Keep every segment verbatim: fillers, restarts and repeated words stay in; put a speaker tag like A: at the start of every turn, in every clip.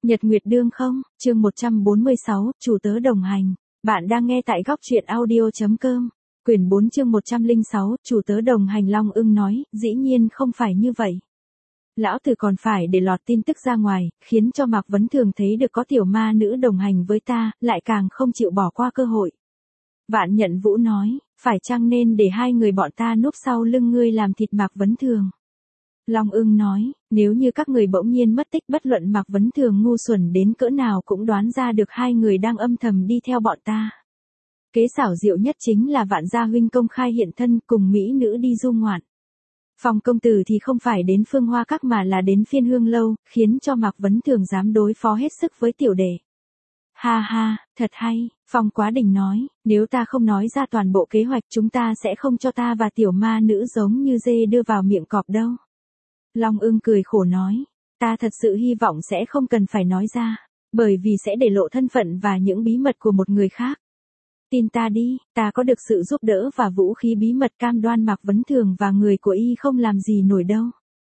A: Nhật Nguyệt đương không, chương một trăm bốn mươi sáu, chủ tớ đồng hành. Bạn đang nghe tại góc truyện audio.com. Quyển bốn chương một trăm lẻ sáu, chủ tớ đồng hành. Long Ưng nói, dĩ nhiên không phải như vậy. Lão tử còn phải để lọt tin tức ra ngoài, khiến cho Mạc Vấn Thường thấy được có tiểu ma nữ đồng hành với ta, lại càng không chịu bỏ qua cơ hội. Vạn Nhận Vũ nói, phải chăng nên để hai người bọn ta núp sau lưng ngươi làm thịt Mạc Vấn Thường? Long Ưng nói, nếu như các người bỗng nhiên mất tích, bất luận Mạc Vấn Thường ngu xuẩn đến cỡ nào cũng đoán ra được hai người đang âm thầm đi theo bọn ta. Kế xảo diệu nhất chính là Vạn gia huynh công khai hiện thân cùng mỹ nữ đi du ngoạn. Phong công tử thì không phải đến Phương Hoa Các mà là đến Phiên Hương Lâu, khiến cho Mạc Vấn Thường dám đối phó hết sức với tiểu đệ. Ha ha, thật hay, Phong Quá Đình nói, nếu ta không nói ra toàn bộ kế hoạch chúng ta sẽ không cho ta và tiểu ma nữ giống như dê đưa vào miệng cọp đâu. Long Ưng cười khổ nói, ta thật sự hy vọng sẽ không cần phải nói ra, bởi vì sẽ để lộ thân phận và những bí mật của một người khác. Tin ta đi, ta có được sự giúp đỡ và vũ khí bí mật cam đoan Mạc Vấn Thường và người của y không làm gì nổi đâu.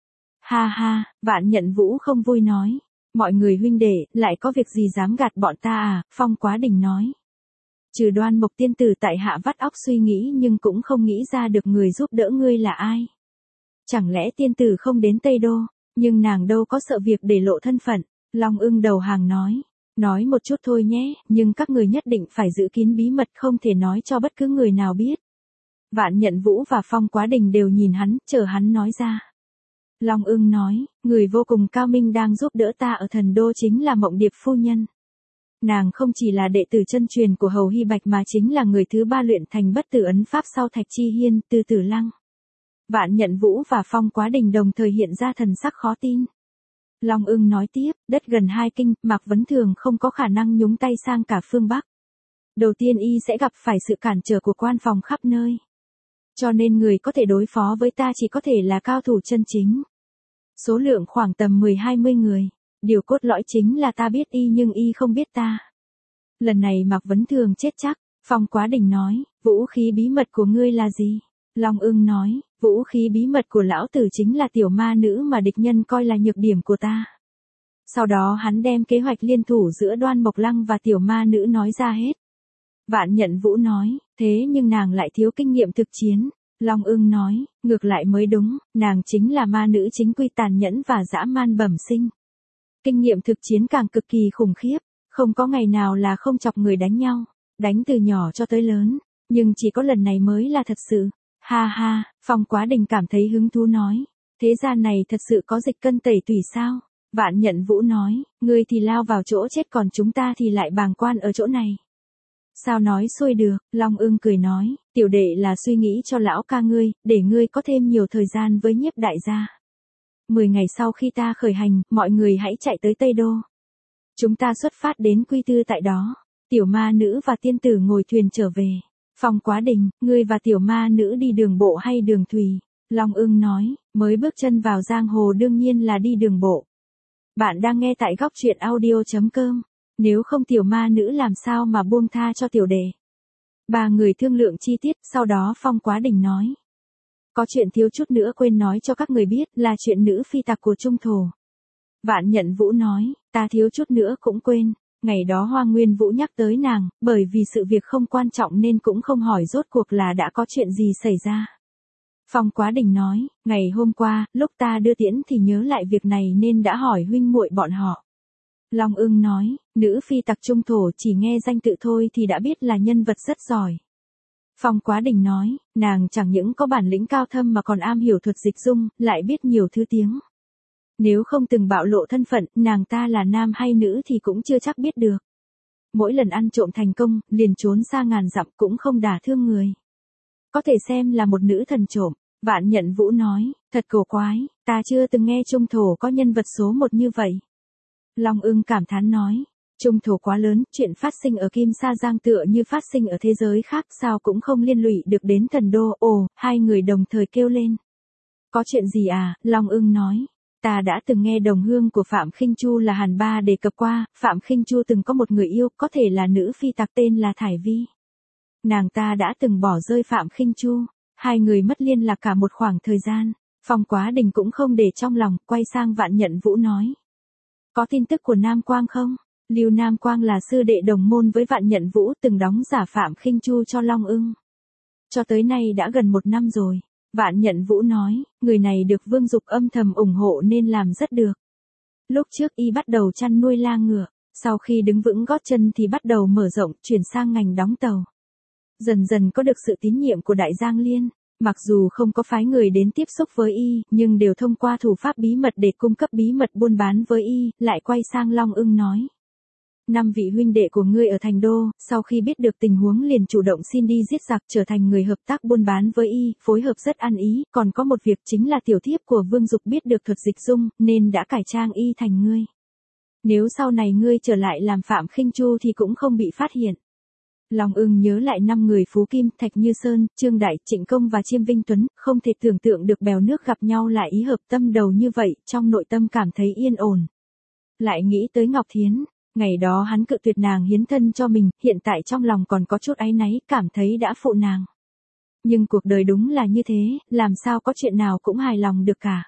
A: Ha ha, Vạn Nhận Vũ không vui nói, mọi người huynh đệ, lại có việc gì dám gạt bọn ta à, Phong Quá Đình nói. Trừ Đoan Mộc tiên tử tại hạ vắt óc suy nghĩ nhưng cũng không nghĩ ra được người giúp đỡ ngươi là ai. Chẳng lẽ tiên tử không đến Tây Đô, nhưng nàng đâu có sợ việc để lộ thân phận, Long Ưng đầu hàng nói. Nói một chút thôi nhé, nhưng các người nhất định phải giữ kín bí mật, không thể nói cho bất cứ người nào biết. Vạn Nhận Vũ và Phong Quá Đình đều nhìn hắn, chờ hắn nói ra. Long Ưng nói, người vô cùng cao minh đang giúp đỡ ta ở Thần Đô chính là Mộng Điệp phu nhân. Nàng không chỉ là đệ tử chân truyền của Hầu Hy Bạch mà chính là người thứ ba luyện thành bất tử ấn pháp sau Thạch Chi Hiên, Từ Tử Lăng. Vạn Nhận Vũ và Phong Quá Đình đồng thời hiện ra thần sắc khó tin. Long Ưng nói tiếp, đất gần hai kinh, Mạc Vấn Thường không có khả năng nhúng tay sang cả phương Bắc. Đầu tiên y sẽ gặp phải sự cản trở của quan phòng khắp nơi. Cho nên người có thể đối phó với ta chỉ có thể là cao thủ chân chính. Số lượng khoảng tầm mười hai mươi người. Điều cốt lõi chính là ta biết y nhưng y không biết ta. Lần này Mạc Vấn Thường chết chắc, Phong Quá Đình nói, vũ khí bí mật của ngươi là gì? Long Ưng nói, vũ khí bí mật của lão tử chính là tiểu ma nữ mà địch nhân coi là nhược điểm của ta. Sau đó hắn đem kế hoạch liên thủ giữa Đoan Mộc Lăng và tiểu ma nữ nói ra hết. Vạn Nhận Vũ nói, thế nhưng nàng lại thiếu kinh nghiệm thực chiến. Long Ưng nói, ngược lại mới đúng, nàng chính là ma nữ chính quy tàn nhẫn và dã man bẩm sinh. Kinh nghiệm thực chiến càng cực kỳ khủng khiếp, không có ngày nào là không chọc người đánh nhau, đánh từ nhỏ cho tới lớn, nhưng chỉ có lần này mới là thật sự. Ha ha, Phong Quá Đình cảm thấy hứng thú nói, thế gian này thật sự có dịch cân tẩy tủy sao? Vạn Nhận Vũ nói, ngươi thì lao vào chỗ chết còn chúng ta thì lại bàng quan ở chỗ này. Sao nói xuôi được, Long Ưng cười nói, tiểu đệ là suy nghĩ cho lão ca ngươi, để ngươi có thêm nhiều thời gian với Nhiếp đại gia. Mười ngày sau khi ta khởi hành, mọi người hãy chạy tới Tây Đô. Chúng ta xuất phát đến Quy Tư tại đó, tiểu ma nữ và tiên tử ngồi thuyền trở về. Phong Quá Đình, ngươi và tiểu ma nữ đi đường bộ hay đường thủy? Long Ưng nói, mới bước chân vào giang hồ đương nhiên là đi đường bộ. Bạn đang nghe tại góc truyện audio.com. Nếu không tiểu ma nữ làm sao mà buông tha cho tiểu đệ? Ba người thương lượng chi tiết, sau đó Phong Quá Đình nói. Có chuyện thiếu chút nữa quên nói cho các người biết, là chuyện nữ phi tặc của Trung Thổ. Vạn Nhận Vũ nói, ta thiếu chút nữa cũng quên. Ngày đó Hoa Nguyên Vũ nhắc tới nàng, bởi vì sự việc không quan trọng nên cũng không hỏi rốt cuộc là đã có chuyện gì xảy ra. Phong Quá Đình nói, ngày hôm qua, lúc ta đưa tiễn thì nhớ lại việc này nên đã hỏi huynh muội bọn họ. Long Ưng nói, nữ phi tặc Trung Thổ chỉ nghe danh tự thôi thì đã biết là nhân vật rất giỏi. Phong Quá Đình nói, nàng chẳng những có bản lĩnh cao thâm mà còn am hiểu thuật dịch dung, lại biết nhiều thứ tiếng. Nếu không từng bạo lộ thân phận, nàng ta là nam hay nữ thì cũng chưa chắc biết được. Mỗi lần ăn trộm thành công, liền trốn xa ngàn dặm cũng không đả thương người. Có thể xem là một nữ thần trộm. Vạn Nhận Vũ nói, thật cổ quái, ta chưa từng nghe Trung Thổ có nhân vật số một như vậy. Long Ưng cảm thán nói, Trung Thổ quá lớn, chuyện phát sinh ở Kim Sa Giang tựa như phát sinh ở thế giới khác sao cũng không liên lụy được đến Thần Đô. Ồ, hai người đồng thời kêu lên. Có chuyện gì à, Long Ưng nói. Ta đã từng nghe đồng hương của Phạm Khinh Chu là Hàn Ba đề cập qua, Phạm Khinh Chu từng có một người yêu, có thể là nữ phi tặc tên là Thải Vi. Nàng ta đã từng bỏ rơi Phạm Khinh Chu, hai người mất liên lạc cả một khoảng thời gian. Phong Quá Đình cũng không để trong lòng, quay sang Vạn Nhận Vũ nói. Có tin tức của Nam Quang không? Lưu Nam Quang là sư đệ đồng môn với Vạn Nhận Vũ, từng đóng giả Phạm Khinh Chu cho Long Ưng. Cho tới nay đã gần một năm rồi. Vạn Nhận Vũ nói, người này được Vương Dục âm thầm ủng hộ nên làm rất được. Lúc trước y bắt đầu chăn nuôi la ngựa, sau khi đứng vững gót chân thì bắt đầu mở rộng, chuyển sang ngành đóng tàu. Dần dần có được sự tín nhiệm của Đại Giang Liên, mặc dù không có phái người đến tiếp xúc với y, nhưng đều thông qua thủ pháp bí mật để cung cấp bí mật buôn bán với y, lại quay sang Long Ưng nói. Năm vị huynh đệ của ngươi ở Thành Đô, sau khi biết được tình huống liền chủ động xin đi giết giặc, trở thành người hợp tác buôn bán với y, phối hợp rất ăn ý, còn có một việc chính là tiểu thiếp của Vương Dục biết được thuật dịch dung, nên đã cải trang y thành ngươi. Nếu sau này ngươi trở lại làm Phạm Khinh Chu thì cũng không bị phát hiện. Long Ưng nhớ lại năm người Phú Kim, Thạch Như Sơn, Trương Đại, Trịnh Công và Chiêm Vinh Tuấn, không thể tưởng tượng được bèo nước gặp nhau lại ý hợp tâm đầu như vậy, trong nội tâm cảm thấy yên ổn. Lại nghĩ tới Ngọc Thiến, ngày đó hắn cự tuyệt nàng hiến thân cho mình, hiện tại trong lòng còn có chút áy náy, cảm thấy đã phụ nàng. Nhưng cuộc đời đúng là như thế, làm sao có chuyện nào cũng hài lòng được cả.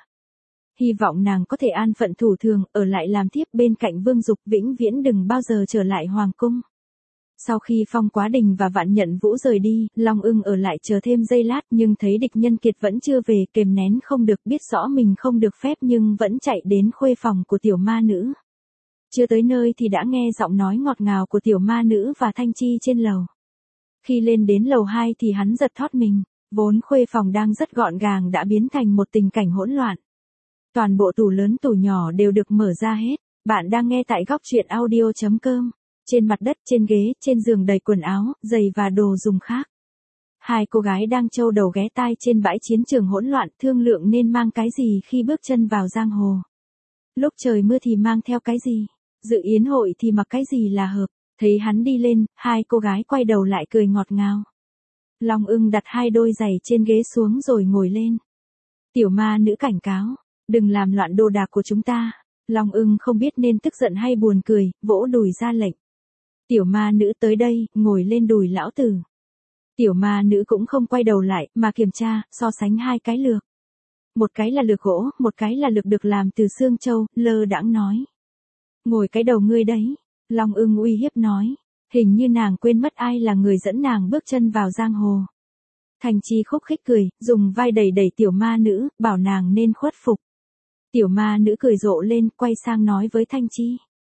A: Hy vọng nàng có thể an phận thủ thường, ở lại làm thiếp bên cạnh Vương Dục, vĩnh viễn đừng bao giờ trở lại hoàng cung. Sau khi Phong Quá Đình và Vạn Nhận Vũ rời đi, Long Ưng ở lại chờ thêm giây lát nhưng thấy địch nhân kiệt vẫn chưa về, kềm nén không được, biết rõ mình không được phép nhưng vẫn chạy đến khuê phòng của tiểu ma nữ. Chưa tới nơi thì đã nghe giọng nói ngọt ngào của tiểu ma nữ và Thanh Chi trên lầu. Khi lên đến lầu hai thì hắn giật thót mình, vốn khuê phòng đang rất gọn gàng đã biến thành một tình cảnh hỗn loạn. Toàn bộ tủ lớn tủ nhỏ đều được mở ra hết. Bạn đang nghe tại góc truyện audio chấm com. Trên mặt đất, trên ghế, trên giường đầy quần áo, giày và đồ dùng khác. Hai cô gái đang trâu đầu ghé tai trên bãi chiến trường hỗn loạn, thương lượng nên mang cái gì khi bước chân vào giang hồ. Lúc trời mưa thì mang theo cái gì, dự yến hội thì mặc cái gì là hợp. Thấy hắn đi lên, hai cô gái quay đầu lại cười ngọt ngào. Long Ưng đặt hai đôi giày trên ghế xuống rồi ngồi lên. Tiểu ma nữ cảnh cáo, đừng làm loạn đồ đạc của chúng ta. Long Ưng không biết nên tức giận hay buồn cười, vỗ đùi ra lệnh. Tiểu ma nữ tới đây, ngồi lên đùi lão tử. Tiểu ma nữ cũng không quay đầu lại, mà kiểm tra, so sánh hai cái lược. Một cái là lược gỗ, một cái là lược được làm từ xương trâu, lơ đãng nói. Ngồi cái đầu ngươi đấy. Long Ưng uy hiếp nói. Hình như nàng quên mất ai là người dẫn nàng bước chân vào giang hồ. Thành Chi khúc khích cười, dùng vai đẩy đẩy tiểu ma nữ, bảo nàng nên khuất phục. Tiểu ma nữ cười rộ lên, quay sang nói với Thanh Chi.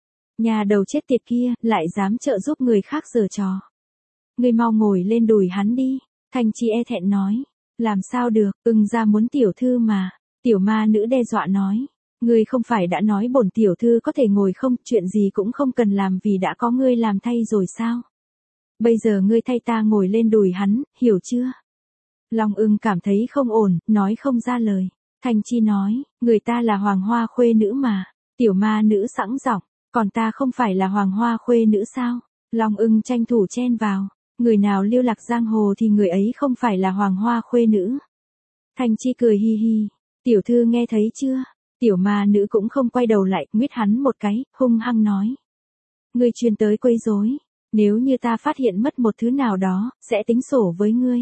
A: Nhà đầu chết tiệt kia, lại dám trợ giúp người khác giở trò. Ngươi mau ngồi lên đùi hắn đi. Thanh Chi e thẹn nói. Làm sao được, Ưng ra muốn tiểu thư mà. Tiểu ma nữ đe dọa nói. Ngươi không phải đã nói bổn tiểu thư có thể ngồi không, chuyện gì cũng không cần làm vì đã có ngươi làm thay rồi sao? Bây giờ ngươi thay ta ngồi lên đùi hắn, hiểu chưa? Long Ưng cảm thấy không ổn, nói không ra lời. Thanh Chi nói, người ta là hoàng hoa khuê nữ mà. Tiểu ma nữ sẵn giọng, còn ta không phải là hoàng hoa khuê nữ sao? Long Ưng tranh thủ chen vào, người nào lưu lạc giang hồ thì người ấy không phải là hoàng hoa khuê nữ. Thanh Chi cười hi hi, tiểu thư nghe thấy chưa? Tiểu ma nữ cũng không quay đầu lại, nguyết hắn một cái, hung hăng nói. Ngươi chuyên tới quấy rối, nếu như ta phát hiện mất một thứ nào đó, sẽ tính sổ với ngươi.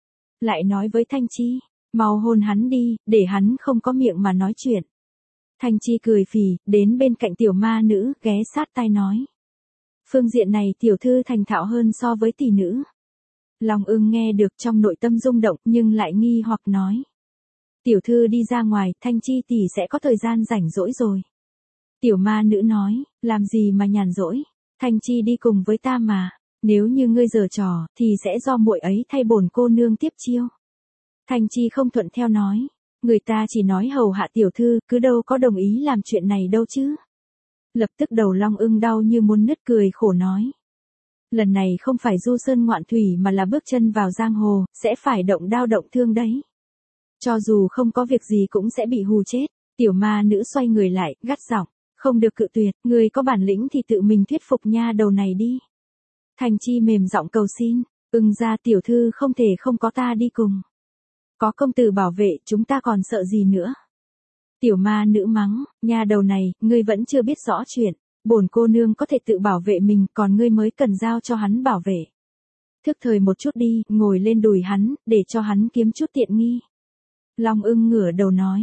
A: Lại nói với Thanh Chi, mau hôn hắn đi, để hắn không có miệng mà nói chuyện. Thanh Chi cười phì, đến bên cạnh tiểu ma nữ, ghé sát tai nói. Phương diện này tiểu thư thành thạo hơn so với tỷ nữ. Long Ưng nghe được trong nội tâm rung động nhưng lại nghi hoặc nói. Tiểu thư đi ra ngoài, Thanh Chi tỷ sẽ có thời gian rảnh rỗi rồi. Tiểu ma nữ nói, làm gì mà nhàn rỗi, Thanh Chi đi cùng với ta mà, nếu như ngươi giở trò, thì sẽ do muội ấy thay bổn cô nương tiếp chiêu. Thanh Chi không thuận theo nói, người ta chỉ nói hầu hạ tiểu thư, cứ đâu có đồng ý làm chuyện này đâu chứ. Lập tức đầu Long Ưng đau như muốn nứt, cười khổ nói. Lần này không phải du sơn ngoạn thủy mà là bước chân vào giang hồ, sẽ phải động đao động thương đấy. Cho dù không có việc gì cũng sẽ bị hù chết. Tiểu ma nữ xoay người lại, gắt giọng, không được cự tuyệt, người có bản lĩnh thì tự mình thuyết phục nha đầu này đi. Thanh Chi mềm giọng cầu xin, Ưng ra tiểu thư không thể không có ta đi cùng. Có công tử bảo vệ, chúng ta còn sợ gì nữa. Tiểu ma nữ mắng, nha đầu này, ngươi vẫn chưa biết rõ chuyện, bổn cô nương có thể tự bảo vệ mình, còn ngươi mới cần giao cho hắn bảo vệ. Thức thời một chút đi, ngồi lên đùi hắn, để cho hắn kiếm chút tiện nghi. Long Ưng ngửa đầu nói,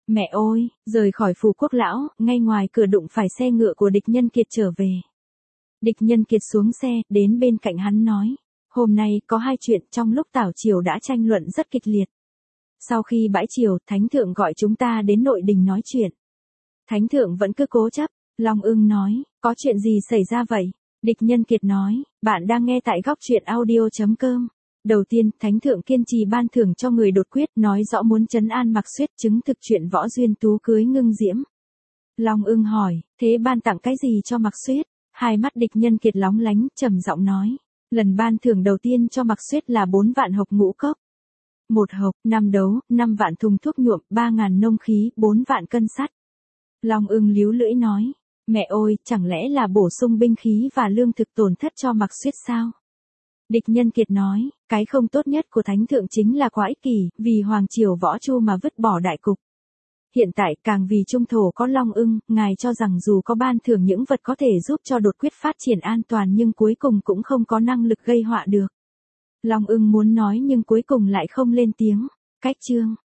A: Mẹ ôi, rời khỏi phủ quốc lão, ngay ngoài cửa đụng phải xe ngựa của địch nhân kiệt trở về. Địch nhân kiệt xuống xe, đến bên cạnh hắn nói. Hôm nay có hai chuyện, trong lúc tảo triều đã tranh luận rất kịch liệt. Sau khi bãi triều, thánh thượng gọi chúng ta đến nội đình nói chuyện. Thánh thượng vẫn cứ cố chấp. Long Ưng nói, có chuyện gì xảy ra vậy? Địch nhân kiệt nói, bạn đang nghe tại góc truyện audio.com. Đầu tiên, thánh thượng kiên trì ban thưởng cho người đột quyết, nói rõ muốn trấn an Mạc Xuyết, chứng thực chuyện Võ Duyên Tú cưới Ngưng Diễm. Long Ưng hỏi, thế ban tặng cái gì cho Mạc Xuyết? Hai mắt địch nhân kiệt lóng lánh, trầm giọng nói, lần ban thưởng đầu tiên cho Mạc Xuyết là bốn vạn hộc ngũ cốc. Một hộc, năm đấu, năm vạn thùng thuốc nhuộm, ba ngàn nông khí, bốn vạn cân sắt. Long Ưng líu lưỡi nói, mẹ ôi, chẳng lẽ là bổ sung binh khí và lương thực tổn thất cho Mạc Xuyết sao? Địch nhân kiệt nói, cái không tốt nhất của thánh thượng chính là quá ích kỷ, vì hoàng triều Võ Chu mà vứt bỏ đại cục. Hiện tại càng vì trung thổ có Long Ưng, ngài cho rằng dù có ban thưởng những vật có thể giúp cho đột quyết phát triển an toàn nhưng cuối cùng cũng không có năng lực gây họa được. Long Ưng muốn nói nhưng cuối cùng lại không lên tiếng. Cách chương